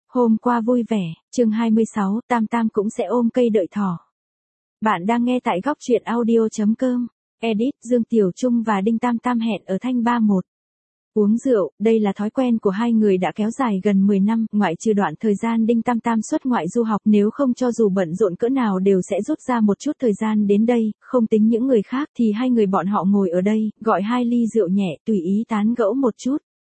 Hôm qua vui vẻ, chương 26, Tam Tam cũng sẽ ôm cây đợi thỏ. Bạn đang nghe tại góc truyện audio.com. Edit, Dương Tiểu Trung và Đinh Tam Tam hẹn ở Thanh 31. Uống rượu, đây là thói quen của hai người đã kéo dài gần 10 năm, ngoại trừ đoạn thời gian Đinh Tam Tam xuất ngoại du học, nếu không cho dù bận rộn cỡ nào đều sẽ rút ra một chút thời gian đến đây, không tính những người khác thì hai người bọn họ ngồi ở đây, gọi 2 ly rượu nhẹ, tùy ý tán gẫu một chút.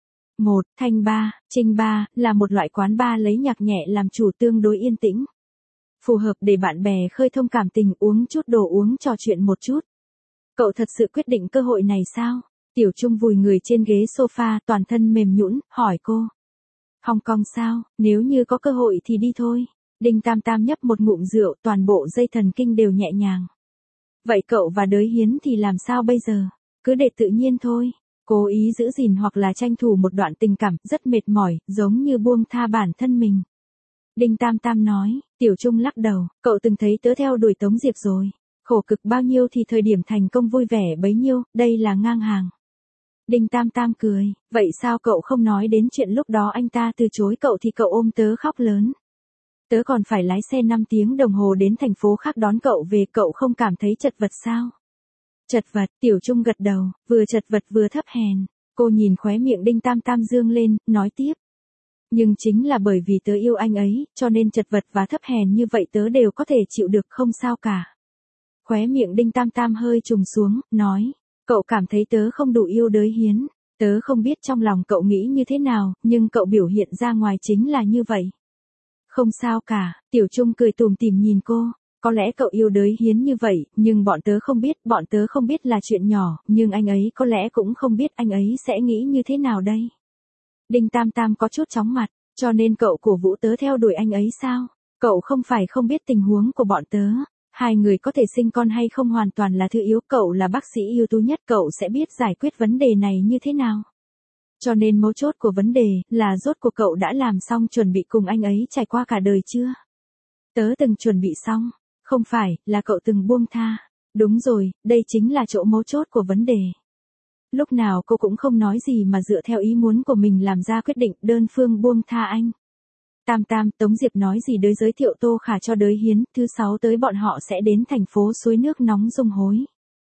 Thanh Ba, Trinh Ba, là một loại quán bar lấy nhạc nhẹ làm chủ tương đối yên tĩnh. Phù hợp để bạn bè khơi thông cảm tình, uống chút đồ uống trò chuyện một chút. Cậu thật sự quyết định cơ hội này sao? Tiểu Trung vùi người trên ghế sofa, toàn thân mềm nhũn, hỏi cô. Hong Kong sao, nếu như có cơ hội thì đi thôi. Đinh Tam Tam nhấp một ngụm rượu, toàn bộ dây thần kinh đều nhẹ nhàng. Vậy cậu và Đới Hiến thì làm sao bây giờ? Cứ để tự nhiên thôi. Cố ý giữ gìn hoặc là tranh thủ một đoạn tình cảm rất mệt mỏi, giống như buông tha bản thân mình. Đinh Tam Tam nói, Tiểu Trung lắc đầu, cậu từng thấy tớ theo đuổi Tống Diệp rồi. Khổ cực bao nhiêu thì thời điểm thành công vui vẻ bấy nhiêu, đây là ngang hàng. Đinh Tam Tam cười, vậy sao cậu không nói đến chuyện lúc đó anh ta từ chối cậu thì cậu ôm tớ khóc lớn. Tớ còn phải lái xe 5 tiếng đồng hồ đến thành phố khác đón cậu về, cậu không cảm thấy chật vật sao? Chật vật, Tiểu Trung gật đầu, vừa chật vật vừa thấp hèn. Cô nhìn khóe miệng Đinh Tam Tam dương lên, nói tiếp. Nhưng chính là bởi vì tớ yêu anh ấy, cho nên chật vật và thấp hèn như vậy tớ đều có thể chịu được, không sao cả. Khóe miệng Đinh Tam Tam hơi trùng xuống, nói. Cậu cảm thấy tớ không đủ yêu Đới Hiến. Tớ không biết trong lòng cậu nghĩ như thế nào, nhưng cậu biểu hiện ra ngoài chính là như vậy. Không sao cả, Tiểu Trung cười tủm tỉm nhìn cô. Có lẽ cậu yêu Đới Hiến như vậy, nhưng bọn tớ không biết là chuyện nhỏ, nhưng anh ấy có lẽ cũng không biết anh ấy sẽ nghĩ như thế nào đây. Đinh Tam Tam có chút chóng mặt, cho nên cậu cổ vũ tớ theo đuổi anh ấy sao? Cậu không phải không biết tình huống của bọn tớ. Hai người có thể sinh con hay không hoàn toàn là thứ yếu, cậu là bác sĩ ưu tú nhất, cậu sẽ biết giải quyết vấn đề này như thế nào. Cho nên mấu chốt của vấn đề là rốt cuộc cậu đã làm xong chuẩn bị cùng anh ấy trải qua cả đời chưa? Tớ từng chuẩn bị xong. Không phải, là cậu từng buông tha. Đúng rồi, đây chính là chỗ mấu chốt của vấn đề. Lúc nào cô cũng không nói gì mà dựa theo ý muốn của mình làm ra quyết định, đơn phương buông tha anh. Tam Tam, Tống Diệp nói gì đới giới thiệu Tô Khả cho Đới Hiến, thứ 6 tới bọn họ sẽ đến thành phố suối nước nóng Dung Hối.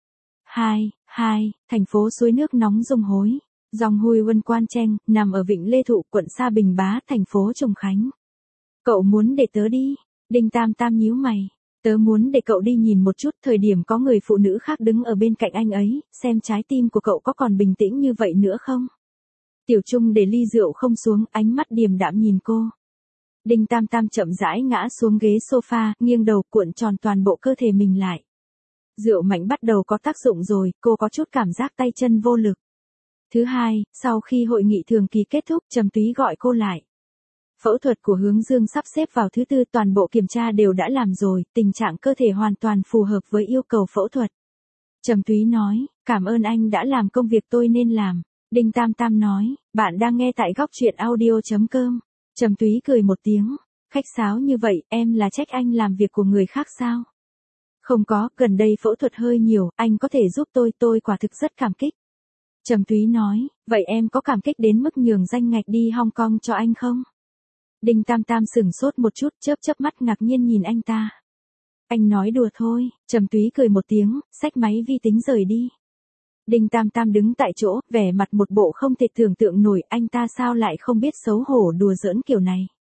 Thành phố suối nước nóng Dung Hối. Dòng Hui Vân Quan Cheng, nằm ở Vịnh Lê Thụ, quận Sa Bình Bá, thành phố Trùng Khánh. Cậu muốn để tớ đi? Đinh Tam Tam nhíu mày. Tớ muốn để cậu đi nhìn một chút, thời điểm có người phụ nữ khác đứng ở bên cạnh anh ấy, xem trái tim của cậu có còn bình tĩnh như vậy nữa không? Tiểu Trung để ly rượu không xuống, ánh mắt điềm đạm nhìn cô. Đinh Tam Tam chậm rãi ngã xuống ghế sofa, nghiêng đầu cuộn tròn toàn bộ cơ thể mình lại. Rượu mạnh bắt đầu có tác dụng rồi, cô có chút cảm giác tay chân vô lực. Thứ hai, sau khi hội nghị thường kỳ kết thúc, Trầm Túy gọi cô lại. Phẫu thuật của Hướng Dương sắp xếp vào thứ 4, toàn bộ kiểm tra đều đã làm rồi, tình trạng cơ thể hoàn toàn phù hợp với yêu cầu phẫu thuật. Trầm Túy nói, cảm ơn anh đã làm công việc tôi nên làm. Đinh Tam Tam nói, bạn đang nghe tại góc truyện audio.com. Trầm Túy cười một tiếng, khách sáo như vậy, em là trách anh làm việc của người khác sao? Không có, gần đây phẫu thuật hơi nhiều, anh có thể giúp tôi quả thực rất cảm kích. Trầm Túy nói, vậy em có cảm kích đến mức nhường danh ngạch đi Hong Kong cho anh không? Đinh Tam Tam sửng sốt một chút, chớp mắt ngạc nhiên nhìn anh ta. Anh nói đùa thôi, Trầm Túy cười một tiếng, xách máy vi tính rời đi. Đinh Tam Tam đứng tại chỗ, vẻ mặt một bộ không thể tưởng tượng nổi, anh ta sao lại không biết xấu hổ đùa giỡn kiểu này.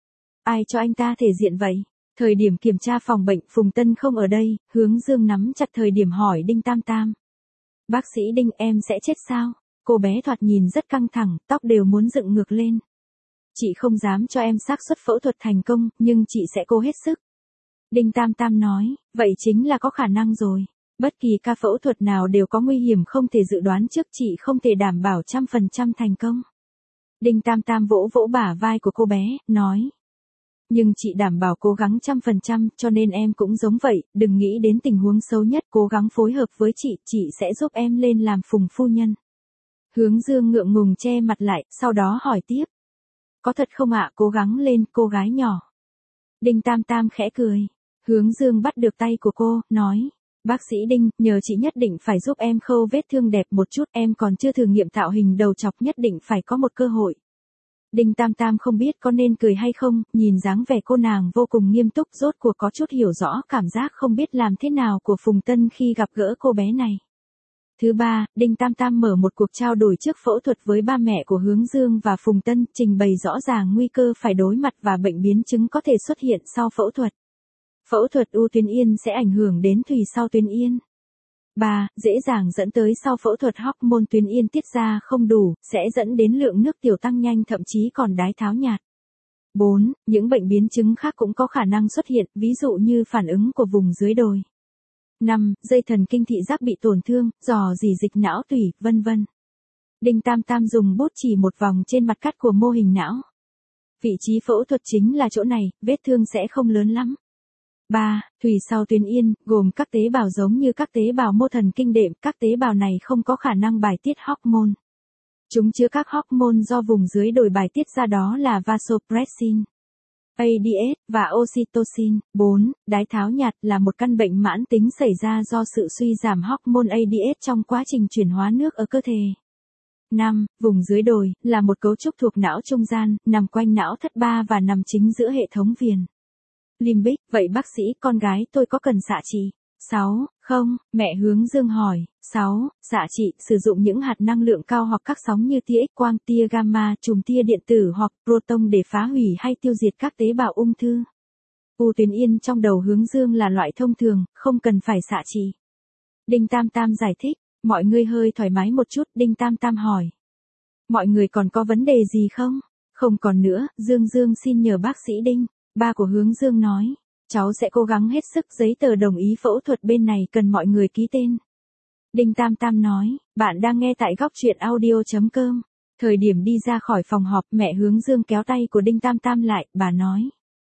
Ai cho anh ta thể diện vậy? Thời điểm kiểm tra phòng bệnh, Phùng Tân không ở đây, Hướng Dương nắm chặt thời điểm hỏi Đinh Tam Tam. Bác sĩ Đinh, em sẽ chết sao? Cô bé thoạt nhìn rất căng thẳng, tóc đều muốn dựng ngược lên. Chị không dám cho em xác suất phẫu thuật thành công, nhưng chị sẽ cố hết sức. Đinh Tam Tam nói, vậy chính là có khả năng rồi. Bất kỳ ca phẫu thuật nào đều có nguy hiểm không thể dự đoán trước, chị không thể đảm bảo 100% thành công. Đinh Tam Tam vỗ vỗ bả vai của cô bé, nói. Nhưng chị đảm bảo cố gắng 100%, cho nên em cũng giống vậy, đừng nghĩ đến tình huống xấu nhất, cố gắng phối hợp với chị sẽ giúp em lên làm Phùng phu nhân. Hướng Dương ngượng ngùng che mặt lại, sau đó hỏi tiếp. Có thật không ạ? Cố gắng lên, cô gái nhỏ. Đinh Tam Tam khẽ cười. Hướng Dương bắt được tay của cô, nói. Bác sĩ Đinh, nhờ chị nhất định phải giúp em khâu vết thương đẹp một chút, em còn chưa thử nghiệm tạo hình đầu chọc, nhất định phải có một cơ hội. Đinh Tam Tam không biết có nên cười hay không, nhìn dáng vẻ cô nàng vô cùng nghiêm túc rốt cuộc có chút hiểu rõ cảm giác không biết làm thế nào của Phùng Tân khi gặp gỡ cô bé này. Thứ ba, Đinh Tam Tam mở một cuộc trao đổi trước phẫu thuật với ba mẹ của Hướng Dương và Phùng Tân, trình bày rõ ràng nguy cơ phải đối mặt và bệnh biến chứng có thể xuất hiện sau phẫu thuật. Phẫu thuật u tuyến yên sẽ ảnh hưởng đến thùy sau tuyến yên. 3. Dễ dàng dẫn tới sau phẫu thuật hormone tuyến yên tiết ra không đủ, sẽ dẫn đến lượng nước tiểu tăng nhanh thậm chí còn đái tháo nhạt. 4. Những bệnh biến chứng khác cũng có khả năng xuất hiện, ví dụ như phản ứng của vùng dưới đồi. 5. Dây thần kinh thị giác bị tổn thương, rò rỉ dịch não tủy, vân vân. Đinh Tam Tam dùng bút chỉ một vòng trên mặt cắt của mô hình não. Vị trí phẫu thuật chính là chỗ này, vết thương sẽ không lớn lắm. 3. Thùy sau tuyến yên, gồm các tế bào giống như các tế bào mô thần kinh đệm, các tế bào này không có khả năng bài tiết hormone. Chúng chứa các hormone do vùng dưới đồi bài tiết ra đó là vasopressin, ADH và oxytocin. 4. Đái tháo nhạt là một căn bệnh mãn tính xảy ra do sự suy giảm hormone ADH trong quá trình chuyển hóa nước ở cơ thể. 5. Vùng dưới đồi là một cấu trúc thuộc não trung gian, nằm quanh não thất ba và nằm chính giữa hệ thống viền limbic. Vậy bác sĩ, con gái tôi có cần xạ trị? 6. Không, mẹ Hướng Dương hỏi. 6. Xạ trị sử dụng những hạt năng lượng cao hoặc các sóng như tia X-quang, tia gamma, chùm tia điện tử hoặc proton để phá hủy hay tiêu diệt các tế bào ung thư. U tuyến yên trong đầu Hướng Dương là loại thông thường, không cần phải xạ trị. Đinh Tam Tam giải thích. Mọi người hơi thoải mái một chút, Đinh Tam Tam hỏi. Mọi người còn có vấn đề gì không? Không còn nữa, Dương xin nhờ bác sĩ Đinh. Ba của Hướng Dương nói. Cháu sẽ cố gắng hết sức, giấy tờ đồng ý phẫu thuật bên này cần mọi người ký tên. Đinh Tam Tam nói. Bạn đang nghe tại góc truyện audio.com. Thời điểm đi ra khỏi phòng họp, mẹ Hướng Dương kéo tay của Đinh Tam Tam lại, bà nói.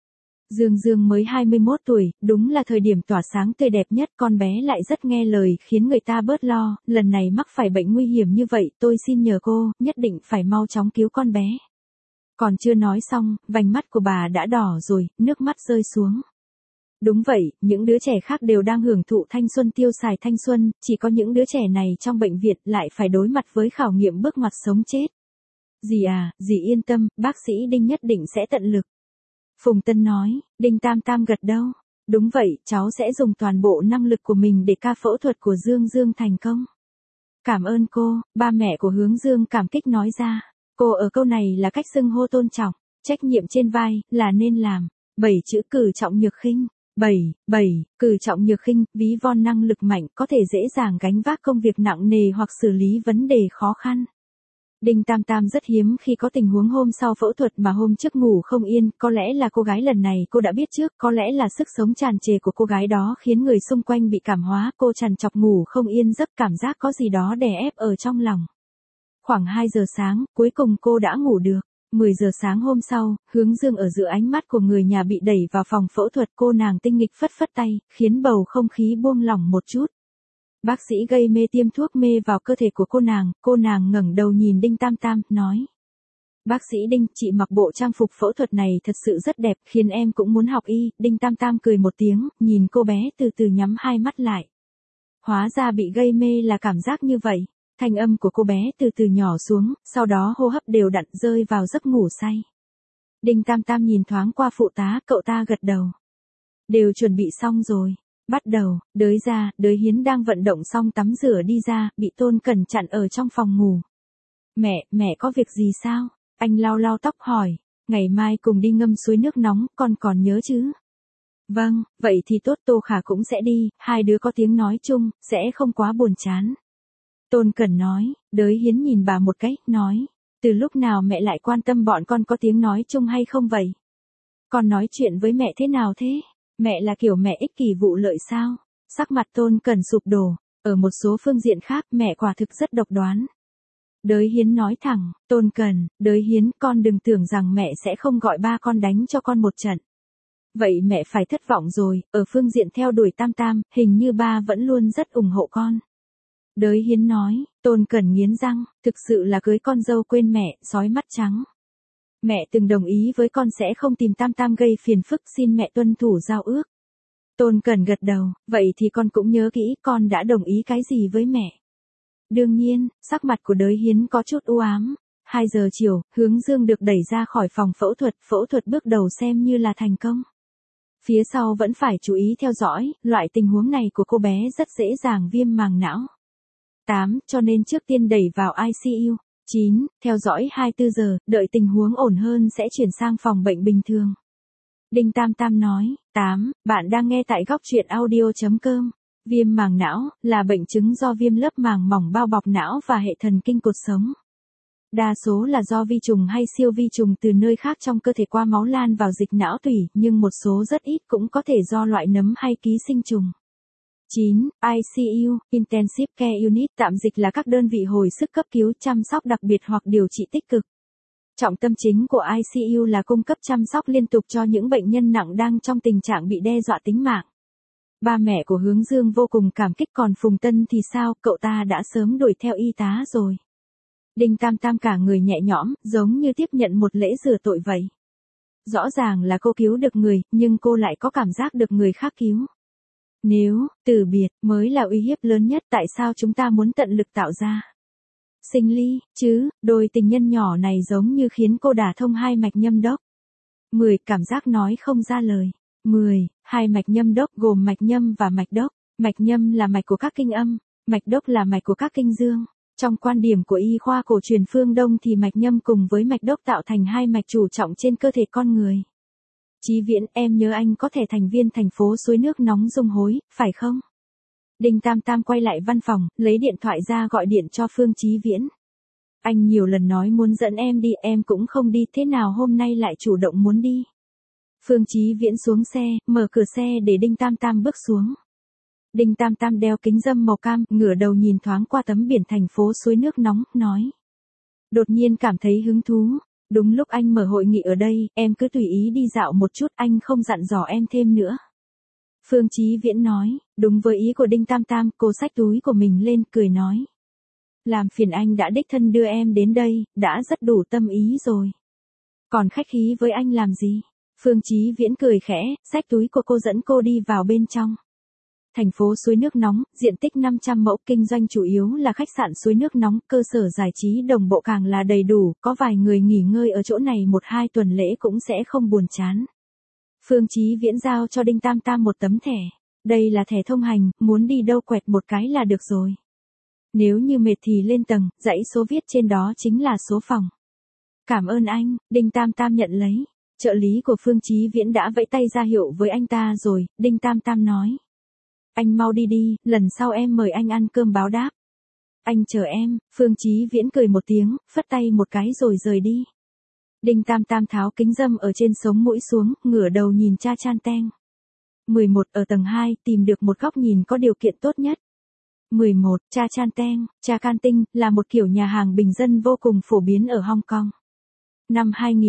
Dương mới 21 tuổi, đúng là thời điểm tỏa sáng tươi đẹp nhất, con bé lại rất nghe lời khiến người ta bớt lo, lần này mắc phải bệnh nguy hiểm như vậy, tôi xin nhờ cô, nhất định phải mau chóng cứu con bé. Còn chưa nói xong, vành mắt của bà đã đỏ rồi, nước mắt rơi xuống. Đúng vậy, những đứa trẻ khác đều đang hưởng thụ thanh xuân tiêu xài thanh xuân, chỉ có những đứa trẻ này trong bệnh viện lại phải đối mặt với khảo nghiệm bước ngoặt sống chết. Dì yên tâm, bác sĩ Đinh nhất định sẽ tận lực. Phùng Tân nói. Đinh Tam Tam gật đầu. Đúng vậy, cháu sẽ dùng toàn bộ năng lực của mình để ca phẫu thuật của Dương thành công. Cảm ơn cô, ba mẹ của Hướng Dương cảm kích nói ra. Cô ở câu này là cách xưng hô tôn trọng, trách nhiệm trên vai, là nên làm. 7 chữ cử trọng nhược khinh. 7. Cử trọng nhược khinh, ví von năng lực mạnh, có thể dễ dàng gánh vác công việc nặng nề hoặc xử lý vấn đề khó khăn. Đinh Tam Tam rất hiếm khi có tình huống hôm sau phẫu thuật mà hôm trước ngủ không yên, có lẽ là cô gái lần này cô đã biết trước, có lẽ là sức sống tràn trề của cô gái đó khiến người xung quanh bị cảm hóa, cô trằn trọc ngủ không yên giấc, cảm giác có gì đó đè ép ở trong lòng. Khoảng 2 giờ sáng, cuối cùng cô đã ngủ được. 10 giờ sáng hôm sau, Hướng Dương ở giữa ánh mắt của người nhà bị đẩy vào phòng phẫu thuật, cô nàng tinh nghịch phất phất tay, khiến bầu không khí buông lỏng một chút. Bác sĩ gây mê tiêm thuốc mê vào cơ thể của cô nàng ngẩng đầu nhìn Đinh Tam Tam, nói. Bác sĩ Đinh, chị mặc bộ trang phục phẫu thuật này thật sự rất đẹp, khiến em cũng muốn học y. Đinh Tam Tam cười một tiếng, nhìn cô bé từ từ nhắm hai mắt lại. Hóa ra bị gây mê là cảm giác như vậy. Thanh âm của cô bé từ từ nhỏ xuống, sau đó hô hấp đều đặn rơi vào giấc ngủ say. Đinh Tam Tam nhìn thoáng qua phụ tá, cậu ta gật đầu. Đều chuẩn bị xong rồi. Bắt đầu, đới Hiến đang vận động xong tắm rửa đi ra, bị Tôn Cẩn chặn ở trong phòng ngủ. Mẹ có việc gì sao? Anh lau lau tóc hỏi. Ngày mai cùng đi ngâm suối nước nóng, con còn nhớ chứ? Vâng, vậy thì tốt, Tô Khả cũng sẽ đi, hai đứa có tiếng nói chung, sẽ không quá buồn chán. Tôn Cẩn nói. Đới Hiến nhìn bà một cái, nói. Từ lúc nào mẹ lại quan tâm bọn con có tiếng nói chung hay không vậy? Con nói chuyện với mẹ thế nào thế? Mẹ là kiểu mẹ ích kỷ vụ lợi sao? Sắc mặt Tôn Cẩn sụp đổ. Ở một số phương diện khác, mẹ quả thực rất độc đoán. Đới Hiến nói thẳng. Tôn Cẩn, Đới Hiến, con đừng tưởng rằng mẹ sẽ không gọi ba con đánh cho con một trận. Vậy mẹ phải thất vọng rồi, ở phương diện theo đuổi Tam Tam, hình như ba vẫn luôn rất ủng hộ con. Đới Hiến nói. Tôn Cẩn nghiến răng, thực sự là cưới con dâu quên mẹ, sói mắt trắng. Mẹ từng đồng ý với con sẽ không tìm Tam Tam gây phiền phức, xin mẹ tuân thủ giao ước. Tôn Cẩn gật đầu, vậy thì con cũng nhớ kỹ, con đã đồng ý cái gì với mẹ. Đương nhiên, sắc mặt của Đới Hiến có chút u ám. 2 giờ chiều, Hướng Dương được đẩy ra khỏi phòng phẫu thuật bước đầu xem như là thành công. Phía sau vẫn phải chú ý theo dõi, loại tình huống này của cô bé rất dễ dàng viêm màng não. 8. Cho nên trước tiên đẩy vào ICU. 9. Theo dõi 24 giờ, đợi tình huống ổn hơn sẽ chuyển sang phòng bệnh bình thường. Đinh Tam Tam nói. 8. Bạn đang nghe tại góc truyện audio.com. Viêm màng não là bệnh chứng do viêm lớp màng mỏng bao bọc não và hệ thần kinh cột sống. Đa số là do vi trùng hay siêu vi trùng từ nơi khác trong cơ thể qua máu lan vào dịch não tủy, nhưng một số rất ít cũng có thể do loại nấm hay ký sinh trùng. 9. ICU, Intensive Care Unit, tạm dịch là các đơn vị hồi sức cấp cứu chăm sóc đặc biệt hoặc điều trị tích cực. Trọng tâm chính của ICU là cung cấp chăm sóc liên tục cho những bệnh nhân nặng đang trong tình trạng bị đe dọa tính mạng. Ba mẹ của Hướng Dương vô cùng cảm kích, còn Phùng Tân thì sao, cậu ta đã sớm đuổi theo y tá rồi. Đinh Tam Tam cả người nhẹ nhõm, giống như tiếp nhận một lễ rửa tội vậy. Rõ ràng là cô cứu được người, nhưng cô lại có cảm giác được người khác cứu. Nếu từ biệt mới là uy hiếp lớn nhất, tại sao chúng ta muốn tận lực tạo ra sinh ly chứ? Đôi tình nhân nhỏ này giống như khiến cô đả thông hai mạch nhâm đốc. 10. Cảm giác nói không ra lời. 10. Hai mạch nhâm đốc gồm mạch nhâm và mạch đốc. Mạch nhâm là mạch của các kinh âm, mạch đốc là mạch của các kinh dương. Trong quan điểm của y khoa cổ truyền phương Đông thì mạch nhâm cùng với mạch đốc tạo thành hai mạch chủ trọng trên cơ thể con người. Chí Viễn, em nhớ anh có thẻ thành viên thành phố suối nước nóng Dung Hối, phải không? Đinh Tam Tam quay lại văn phòng, lấy điện thoại ra gọi điện cho Phương Chí Viễn. Anh nhiều lần nói muốn dẫn em đi, em cũng không đi, thế nào hôm nay lại chủ động muốn đi? Phương Chí Viễn xuống xe, mở cửa xe để Đinh Tam Tam bước xuống. Đinh Tam Tam đeo kính râm màu cam, ngửa đầu nhìn thoáng qua tấm biển thành phố suối nước nóng, nói. Đột nhiên cảm thấy hứng thú. Đúng lúc anh mở hội nghị ở đây, em cứ tùy ý đi dạo một chút, anh không dặn dò em thêm nữa. Phương Chí Viễn nói, đúng với ý của Đinh Tam Tam, cô xách túi của mình lên, cười nói. Làm phiền anh đã đích thân đưa em đến đây, đã rất đủ tâm ý rồi. Còn khách khí với anh làm gì? Phương Chí Viễn cười khẽ, xách túi của cô dẫn cô đi vào bên trong. Thành phố suối nước nóng, diện tích 500 mẫu, kinh doanh chủ yếu là khách sạn suối nước nóng, cơ sở giải trí đồng bộ càng là đầy đủ, có vài người nghỉ ngơi ở chỗ này 1-2 tuần lễ cũng sẽ không buồn chán. Phương Chí Viễn giao cho Đinh Tam Tam một tấm thẻ. Đây là thẻ thông hành, muốn đi đâu quẹt một cái là được rồi. Nếu như mệt thì lên tầng, dãy số viết trên đó chính là số phòng. Cảm ơn anh, Đinh Tam Tam nhận lấy. Trợ lý của Phương Chí Viễn đã vẫy tay ra hiệu với anh ta rồi, Đinh Tam Tam nói. Anh mau đi đi, lần sau em mời anh ăn cơm báo đáp. Anh chờ em, Phương Chí Viễn cười một tiếng, phất tay một cái rồi rời đi. Đinh Tam Tam tháo kính râm ở trên sống mũi xuống, ngửa đầu nhìn Cha Chan Teng. 11. Ở tầng 2, tìm được một góc nhìn có điều kiện tốt nhất. 11. Cha Chan Teng, Cha Can Tinh, là một kiểu nhà hàng bình dân vô cùng phổ biến ở Hong Kong. Năm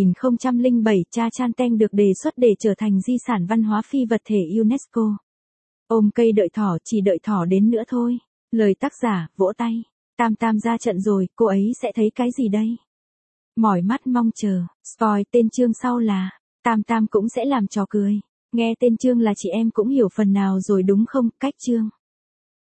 2007, Cha Chan Teng được đề xuất để trở thành di sản văn hóa phi vật thể UNESCO. Ôm cây đợi thỏ, chỉ đợi thỏ đến nữa thôi. Lời tác giả, vỗ tay. Tam Tam ra trận rồi, cô ấy sẽ thấy cái gì đây? Mỏi mắt mong chờ. Spoil tên chương sau là Tam Tam cũng sẽ làm trò cười. Nghe tên chương là chị em cũng hiểu phần nào rồi đúng không? Cách chương.